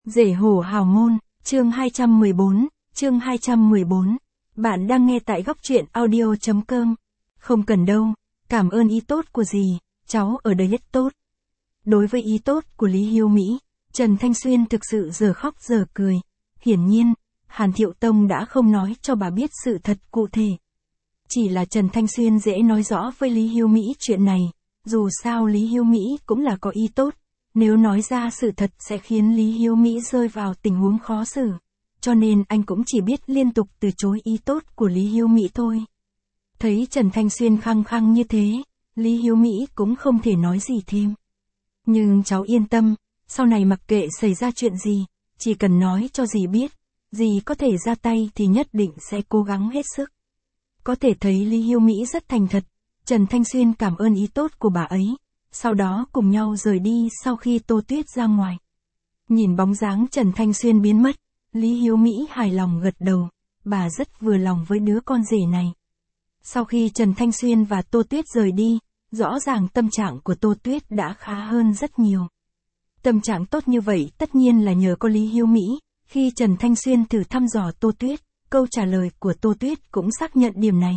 Rể hổ hào môn, chương 214, chương 214. Bạn đang nghe tại góc truyện audio.com. Không cần đâu, cảm ơn ý tốt của dì, cháu ở đây rất tốt. Đối với ý tốt của Lý Hiếu Mỹ, Trần Thanh Xuyên thực sự giờ khóc giờ cười. Hiển nhiên, Hàn Thiệu Tông đã không nói cho bà biết sự thật cụ thể. Chỉ là Trần Thanh Xuyên dễ nói rõ với Lý Hiếu Mỹ chuyện này, dù sao Lý Hiếu Mỹ cũng là có ý tốt. Nếu nói ra sự thật sẽ khiến Lý Hiếu Mỹ rơi vào tình huống khó xử, cho nên anh cũng chỉ biết liên tục từ chối ý tốt của Lý Hiếu Mỹ thôi. Thấy Trần Thanh Xuyên khăng khăng như thế, Lý Hiếu Mỹ cũng không thể nói gì thêm. Nhưng cháu yên tâm, sau này mặc kệ xảy ra chuyện gì, chỉ cần nói cho dì biết, dì có thể ra tay thì nhất định sẽ cố gắng hết sức. Có thể thấy Lý Hiếu Mỹ rất thành thật, Trần Thanh Xuyên cảm ơn ý tốt của bà ấy. Sau đó cùng nhau rời đi sau khi Tô Tuyết ra ngoài. Nhìn bóng dáng Trần Thanh Xuyên biến mất, Lý Hiếu Mỹ hài lòng gật đầu, bà rất vừa lòng với đứa con rể này. Sau khi Trần Thanh Xuyên và Tô Tuyết rời đi, rõ ràng tâm trạng của Tô Tuyết đã khá hơn rất nhiều. Tâm trạng tốt như vậy tất nhiên là nhờ có Lý Hiếu Mỹ, khi Trần Thanh Xuyên thử thăm dò Tô Tuyết, câu trả lời của Tô Tuyết cũng xác nhận điểm này.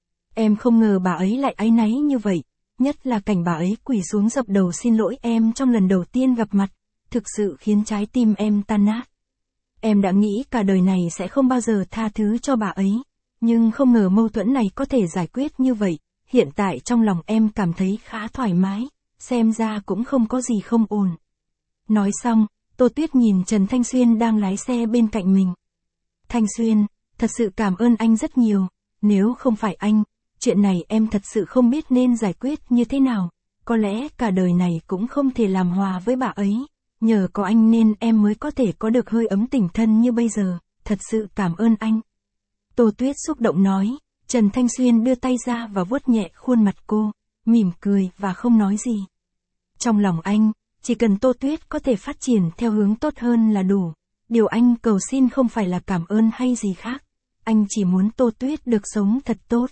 Em không ngờ bà ấy lại áy náy như vậy. Nhất là cảnh bà ấy quỳ xuống dập đầu xin lỗi em trong lần đầu tiên gặp mặt, thực sự khiến trái tim em tan nát. Em đã nghĩ cả đời này sẽ không bao giờ tha thứ cho bà ấy, nhưng không ngờ mâu thuẫn này có thể giải quyết như vậy, hiện tại trong lòng em cảm thấy khá thoải mái, xem ra cũng không có gì không ổn. Nói xong, Tô Tuyết nhìn Trần Thanh Xuyên đang lái xe bên cạnh mình. Thanh Xuyên, thật sự cảm ơn anh rất nhiều, nếu không phải anh, chuyện này em thật sự không biết nên giải quyết như thế nào, có lẽ cả đời này cũng không thể làm hòa với bà ấy, nhờ có anh nên em mới có thể có được hơi ấm tình thân như bây giờ, thật sự cảm ơn anh. Tô Tuyết xúc động nói, Trần Thanh Xuyên đưa tay ra và vuốt nhẹ khuôn mặt cô, mỉm cười và không nói gì. Trong lòng anh, chỉ cần Tô Tuyết có thể phát triển theo hướng tốt hơn là đủ, điều anh cầu xin không phải là cảm ơn hay gì khác, anh chỉ muốn Tô Tuyết được sống thật tốt.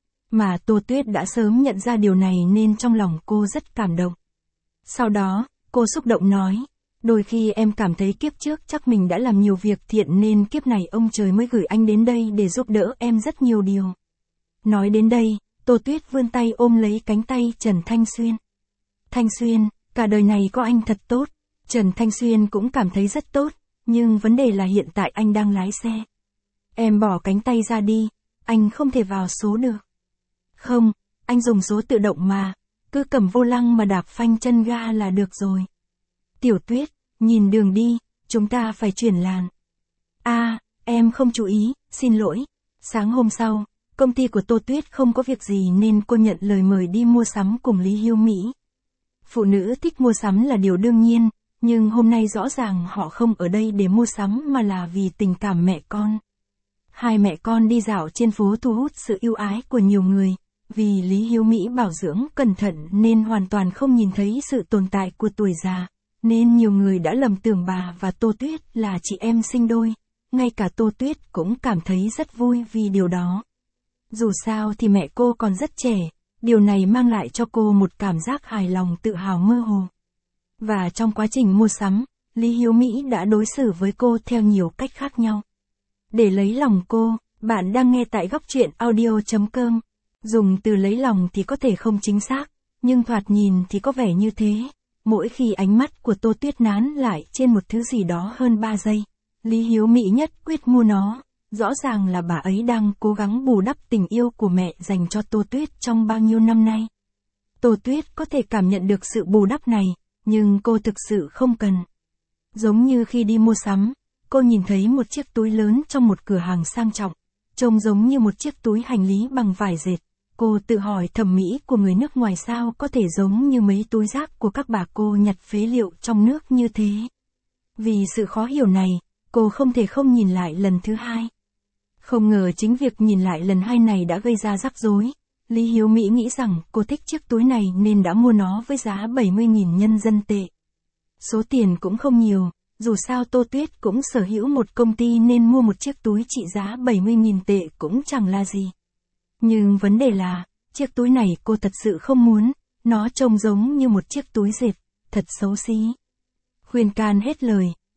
Mà Tô Tuyết đã sớm nhận ra điều này nên trong lòng cô rất cảm động. Sau đó, cô xúc động nói, đôi khi em cảm thấy kiếp trước chắc mình đã làm nhiều việc thiện nên kiếp này ông trời mới gửi anh đến đây để giúp đỡ em rất nhiều điều. Nói đến đây, Tô Tuyết vươn tay ôm lấy cánh tay Trần Thanh Xuyên. Thanh Xuyên, cả đời này có anh thật tốt. Trần Thanh Xuyên cũng cảm thấy rất tốt, nhưng vấn đề là hiện tại anh đang lái xe. Em bỏ cánh tay ra đi, anh không thể vào số được. Không, anh dùng số tự động mà, cứ cầm vô lăng mà đạp phanh chân ga là được rồi. Tiểu Tuyết, nhìn đường đi, chúng ta phải chuyển làn. Em không chú ý, xin lỗi. Sáng hôm sau, công ty của Tô Tuyết không có việc gì nên cô nhận lời mời đi mua sắm cùng Lý Hiếu Mỹ. Phụ nữ thích mua sắm là điều đương nhiên, nhưng hôm nay rõ ràng họ không ở đây để mua sắm mà là vì tình cảm mẹ con. Hai mẹ con đi dạo trên phố thu hút sự yêu ái của nhiều người. Vì Lý Hiếu Mỹ bảo dưỡng cẩn thận nên hoàn toàn không nhìn thấy sự tồn tại của tuổi già, nên nhiều người đã lầm tưởng bà và Tô Tuyết là chị em sinh đôi, ngay cả Tô Tuyết cũng cảm thấy rất vui vì điều đó. Dù sao thì mẹ cô còn rất trẻ, điều này mang lại cho cô một cảm giác hài lòng tự hào mơ hồ. Và trong quá trình mua sắm, Lý Hiếu Mỹ đã đối xử với cô theo nhiều cách khác nhau. Để lấy lòng cô, bạn đang nghe tại góc truyện audio.com. Dùng từ lấy lòng thì có thể không chính xác, nhưng thoạt nhìn thì có vẻ như thế. Mỗi khi ánh mắt của Tô Tuyết nán lại trên một thứ gì đó hơn 3 giây, Lý Hiếu Mỹ nhất quyết mua nó. Rõ ràng là bà ấy đang cố gắng bù đắp tình yêu của mẹ dành cho Tô Tuyết trong bao nhiêu năm nay. Tô Tuyết có thể cảm nhận được sự bù đắp này, nhưng cô thực sự không cần. Giống như khi đi mua sắm, cô nhìn thấy một chiếc túi lớn trong một cửa hàng sang trọng, trông giống như một chiếc túi hành lý bằng vải dệt. Cô tự hỏi thẩm mỹ của người nước ngoài sao có thể giống như mấy túi rác của các bà cô nhặt phế liệu trong nước như thế. Vì sự khó hiểu này, cô không thể không nhìn lại lần thứ hai. Không ngờ chính việc nhìn lại lần hai này đã gây ra rắc rối. Lý Hiếu Mỹ nghĩ rằng cô thích chiếc túi này nên đã mua nó với giá 70.000 nhân dân tệ. Số tiền cũng không nhiều, dù sao Tô Tuyết cũng sở hữu một công ty nên mua một chiếc túi trị giá 70.000 tệ cũng chẳng là gì. Nhưng vấn đề là, chiếc túi này cô thật sự không muốn, nó trông giống như một chiếc túi dệt, thật xấu xí. Khuyên can hết lời,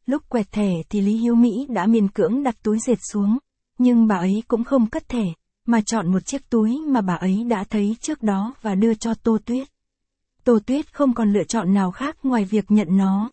Lúc quẹt thẻ thì Lý Hiếu Mỹ đã miễn cưỡng đặt túi dệt xuống, nhưng bà ấy cũng không cất thẻ, mà chọn một chiếc túi mà bà ấy đã thấy trước đó và đưa cho Tô Tuyết. Tô Tuyết không còn lựa chọn nào khác ngoài việc nhận nó.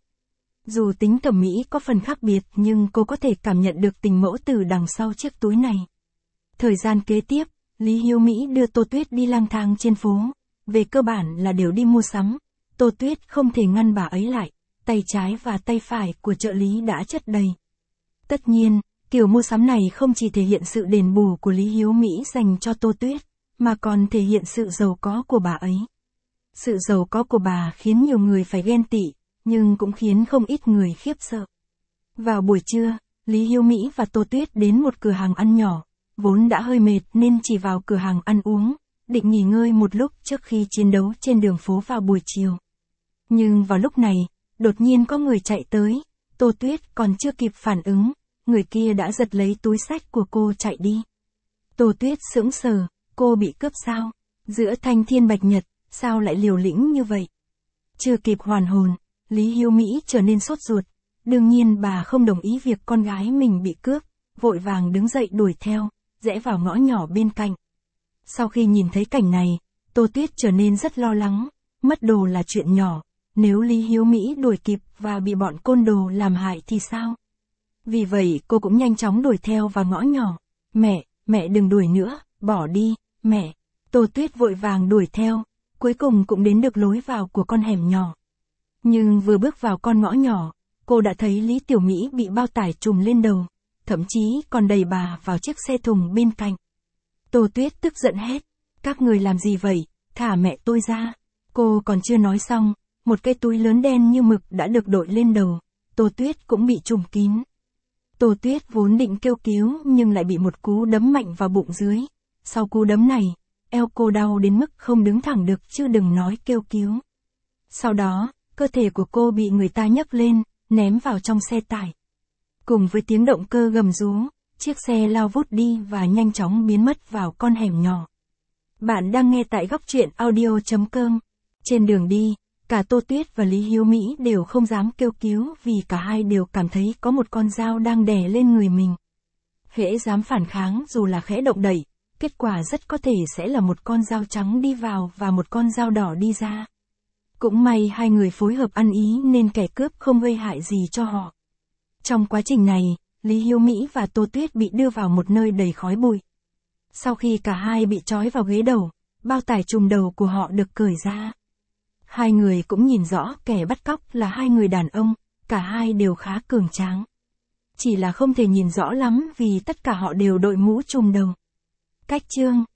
Dù tính thẩm mỹ có phần khác biệt nhưng cô có thể cảm nhận được tình mẫu từ đằng sau chiếc túi này. Thời gian kế tiếp, Lý Hiếu Mỹ đưa Tô Tuyết đi lang thang trên phố, về cơ bản là đều đi mua sắm. Tô Tuyết không thể ngăn bà ấy lại, tay trái và tay phải của trợ lý đã chất đầy. Tất nhiên, kiểu mua sắm này không chỉ thể hiện sự đền bù của Lý Hiếu Mỹ dành cho Tô Tuyết, mà còn thể hiện sự giàu có của bà ấy. Sự giàu có của bà khiến nhiều người phải ghen tị, nhưng cũng khiến không ít người khiếp sợ. Vào buổi trưa, Lý Hiếu Mỹ và Tô Tuyết đến một cửa hàng ăn nhỏ, vốn đã hơi mệt nên chỉ vào cửa hàng ăn uống, định nghỉ ngơi một lúc trước khi chiến đấu trên đường phố vào buổi chiều. Nhưng vào lúc này, đột nhiên có người chạy tới, Tô Tuyết còn chưa kịp phản ứng, người kia đã giật lấy túi xách của cô chạy đi. Tô Tuyết sững sờ, cô bị cướp sao? Giữa thanh thiên bạch nhật, sao lại liều lĩnh như vậy? Chưa kịp hoàn hồn, Lý Hiếu Mỹ trở nên sốt ruột. Đương nhiên bà không đồng ý việc con gái mình bị cướp, vội vàng đứng dậy đuổi theo, rẽ vào ngõ nhỏ bên cạnh. Sau khi nhìn thấy cảnh này, Tô Tuyết trở nên rất lo lắng, mất đồ là chuyện nhỏ, nếu Lý Hiếu Mỹ đuổi kịp và bị bọn côn đồ làm hại thì sao? Vì vậy cô cũng nhanh chóng đuổi theo vào ngõ nhỏ. Mẹ đừng đuổi nữa, bỏ đi, mẹ. Tô Tuyết vội vàng đuổi theo, cuối cùng cũng đến được lối vào của con hẻm nhỏ. Nhưng vừa bước vào con ngõ nhỏ, cô đã thấy Lý Tiểu Mỹ bị bao tải trùm lên đầu, thậm chí còn đẩy bà vào chiếc xe thùng bên cạnh. Tô Tuyết tức giận hét, các người làm gì vậy, thả mẹ tôi ra. Cô còn chưa nói xong, một cái túi lớn đen như mực đã được đội lên đầu, Tô Tuyết cũng bị trùm kín. Tô Tuyết vốn định kêu cứu nhưng lại bị một cú đấm mạnh vào bụng dưới. Sau cú đấm này, eo cô đau đến mức không đứng thẳng được chứ đừng nói kêu cứu. Sau đó, cơ thể của cô bị người ta nhấc lên, ném vào trong xe tải. Cùng với tiếng động cơ gầm rú, chiếc xe lao vút đi và nhanh chóng biến mất vào con hẻm nhỏ. Bạn đang nghe tại góc truyện audio.com. Trên đường đi, cả Tô Tuyết và Lý Hiếu Mỹ đều không dám kêu cứu vì cả hai đều cảm thấy có một con dao đang đè lên người mình. Hễ dám phản kháng dù là khẽ động đậy, kết quả rất có thể sẽ là một con dao trắng đi vào và một con dao đỏ đi ra. Cũng may hai người phối hợp ăn ý nên kẻ cướp không gây hại gì cho họ. Trong quá trình này, Lý Hiếu Mỹ và Tô Tuyết bị đưa vào một nơi đầy khói bụi. Sau khi cả hai bị trói vào ghế đầu, bao tải trùm đầu của họ được cởi ra. Hai người cũng nhìn rõ kẻ bắt cóc là hai người đàn ông, cả hai đều khá cường tráng. Chỉ là không thể nhìn rõ lắm vì tất cả họ đều đội mũ trùm đầu. Cách chương